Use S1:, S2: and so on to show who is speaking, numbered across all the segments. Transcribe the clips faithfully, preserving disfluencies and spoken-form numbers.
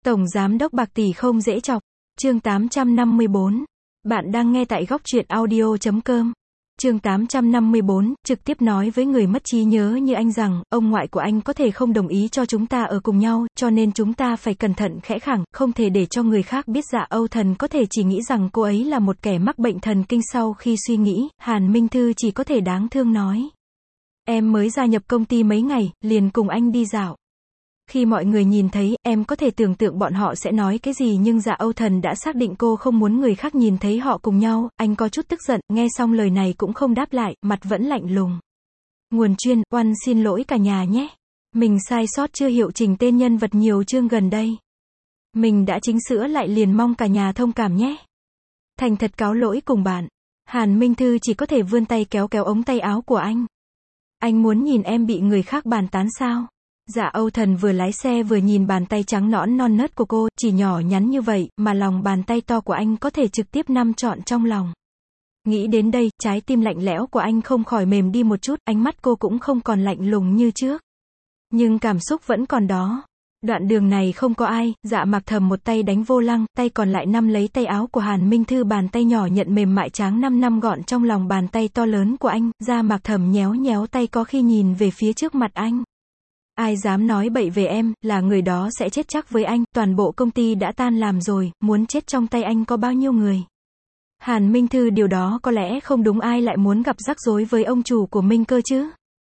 S1: Tổng giám đốc bạc tỷ không dễ chọc. Chương tám trăm năm mươi bốn. Bạn đang nghe tại góc truyện audio chấm com. Chương tám trăm năm mươi bốn, trực tiếp nói với người mất trí nhớ như anh rằng, ông ngoại của anh có thể không đồng ý cho chúng ta ở cùng nhau, cho nên chúng ta phải cẩn thận khẽ khàng, không thể để cho người khác biết. Dạ Âu Thần có thể chỉ nghĩ rằng cô ấy là một kẻ mắc bệnh thần kinh. Sau khi suy nghĩ, Hàn Minh Thư chỉ có thể đáng thương nói. Em mới gia nhập công ty mấy ngày, liền cùng anh đi dạo. Khi mọi người nhìn thấy, em có thể tưởng tượng bọn họ sẽ nói cái gì, nhưng Dạ Âu Thần đã xác định cô không muốn người khác nhìn thấy họ cùng nhau. Anh có chút tức giận, nghe xong lời này cũng không đáp lại, mặt vẫn lạnh lùng. Nguồn chuyên, oan xin lỗi cả nhà nhé. Mình sai sót chưa hiệu chỉnh tên nhân vật nhiều chương gần đây. Mình đã chỉnh sửa lại, liền mong cả nhà thông cảm nhé. Thành thật cáo lỗi cùng bạn. Hàn Minh Thư chỉ có thể vươn tay kéo kéo ống tay áo của anh. Anh muốn nhìn em bị người khác bàn tán sao? Dạ Âu Thần vừa lái xe vừa nhìn bàn tay trắng nõn non nớt của cô, chỉ nhỏ nhắn như vậy, mà lòng bàn tay to của anh có thể trực tiếp nắm trọn trong lòng. Nghĩ đến đây, trái tim lạnh lẽo của anh không khỏi mềm đi một chút, ánh mắt cô cũng không còn lạnh lùng như trước. Nhưng cảm xúc vẫn còn đó. Đoạn đường này không có ai, Dạ Mạc Thầm một tay đánh vô lăng, tay còn lại nắm lấy tay áo của Hàn Minh Thư, bàn tay nhỏ nhận mềm mại tráng năm năm gọn trong lòng bàn tay to lớn của anh. Dạ Mạc Thầm nhéo nhéo tay, có khi nhìn về phía trước mặt anh. Ai dám nói bậy về em, là người đó sẽ chết chắc với anh, toàn bộ công ty đã tan làm rồi, muốn chết trong tay anh có bao nhiêu người. Hàn Minh Thư, điều đó có lẽ không đúng, ai lại muốn gặp rắc rối với ông chủ của Minh cơ chứ?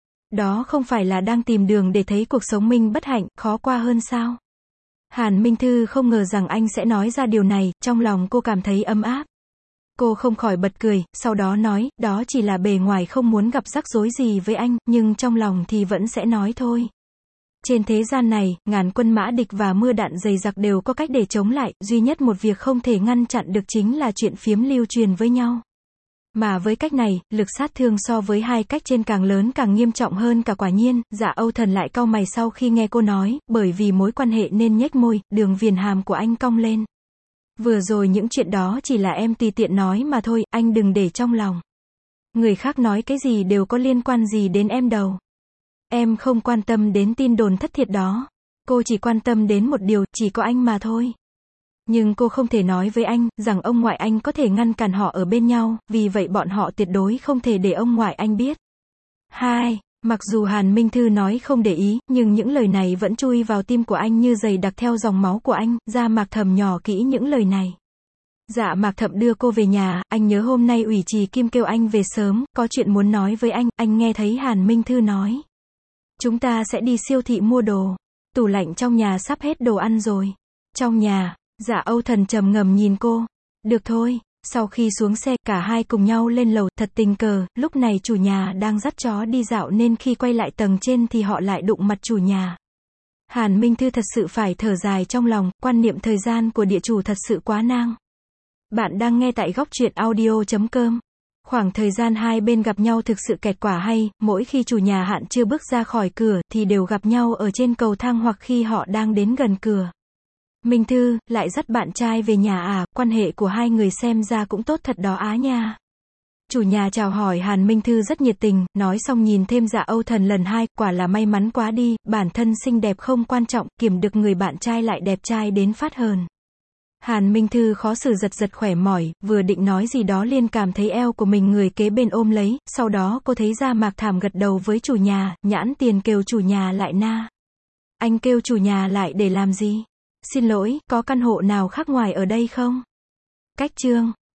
S1: Đó không phải là đang tìm đường để thấy cuộc sống Minh bất hạnh, khó qua hơn sao? Hàn Minh Thư không ngờ rằng anh sẽ nói ra điều này, trong lòng cô cảm thấy ấm áp. Cô không khỏi bật cười, sau đó nói, đó chỉ là bề ngoài không muốn gặp rắc rối gì với anh, nhưng trong lòng thì vẫn sẽ nói thôi. Trên thế gian này, ngàn quân mã địch và mưa đạn dày dặc đều có cách để chống lại, duy nhất một việc không thể ngăn chặn được chính là chuyện phiếm lưu truyền với nhau. Mà với cách này, lực sát thương so với hai cách trên càng lớn càng nghiêm trọng hơn cả. Quả nhiên, Dạ Âu Thần lại cau mày sau khi nghe cô nói, bởi vì mối quan hệ nên nhếch môi, đường viền hàm của anh cong lên. Vừa rồi những chuyện đó chỉ là em tùy tiện nói mà thôi, anh đừng để trong lòng. Người khác nói cái gì đều có liên quan gì đến em đâu. Em không quan tâm đến tin đồn thất thiệt đó. Cô chỉ quan tâm đến một điều, chỉ có anh mà thôi. Nhưng cô không thể nói với anh, rằng ông ngoại anh có thể ngăn cản họ ở bên nhau, vì vậy bọn họ tuyệt đối không thể để ông ngoại anh biết. Hai, mặc dù Hàn Minh Thư nói không để ý, nhưng những lời này vẫn chui vào tim của anh như giày đặc theo dòng máu của anh. Dạ Mạc Thầm nhỏ kỹ những lời này. Dạ Mạc Thầm đưa cô về nhà, anh nhớ hôm nay ủy trì Kim kêu anh về sớm, có chuyện muốn nói với anh. Anh nghe thấy Hàn Minh Thư nói. Chúng ta sẽ đi siêu thị mua đồ. Tủ lạnh trong nhà sắp hết đồ ăn rồi. Trong nhà, Dạ Âu Thần trầm ngâm nhìn cô. Được thôi. Sau khi xuống xe, cả hai cùng nhau lên lầu. Thật tình cờ, lúc này chủ nhà đang dắt chó đi dạo nên khi quay lại tầng trên thì họ lại đụng mặt chủ nhà. Hàn Minh Thư thật sự phải thở dài trong lòng, quan niệm thời gian của địa chủ thật sự quá nang. Bạn đang nghe tại góc truyện audio chấm com. Khoảng thời gian hai bên gặp nhau thực sự kẹt quả hay, mỗi khi chủ nhà Hạn chưa bước ra khỏi cửa, thì đều gặp nhau ở trên cầu thang hoặc khi họ đang đến gần cửa. Minh Thư, lại dắt bạn trai về nhà à, quan hệ của hai người xem ra cũng tốt thật đó á nha. Chủ nhà chào hỏi Hàn Minh Thư rất nhiệt tình, nói xong nhìn thêm Dạ Âu Thần lần hai, quả là may mắn quá đi, bản thân xinh đẹp không quan trọng, kiểm được người bạn trai lại đẹp trai đến phát hờn. Hàn Minh Thư khó xử giật giật khỏe mỏi, vừa định nói gì đó liền cảm thấy eo của mình người kế bên ôm lấy, sau đó cô thấy Dạ Mạc Thảm gật đầu với chủ nhà, nhãn tiền kêu chủ nhà lại na. Anh kêu chủ nhà lại để làm gì? Xin lỗi, có căn hộ nào khác ngoài ở đây không? Cách chương.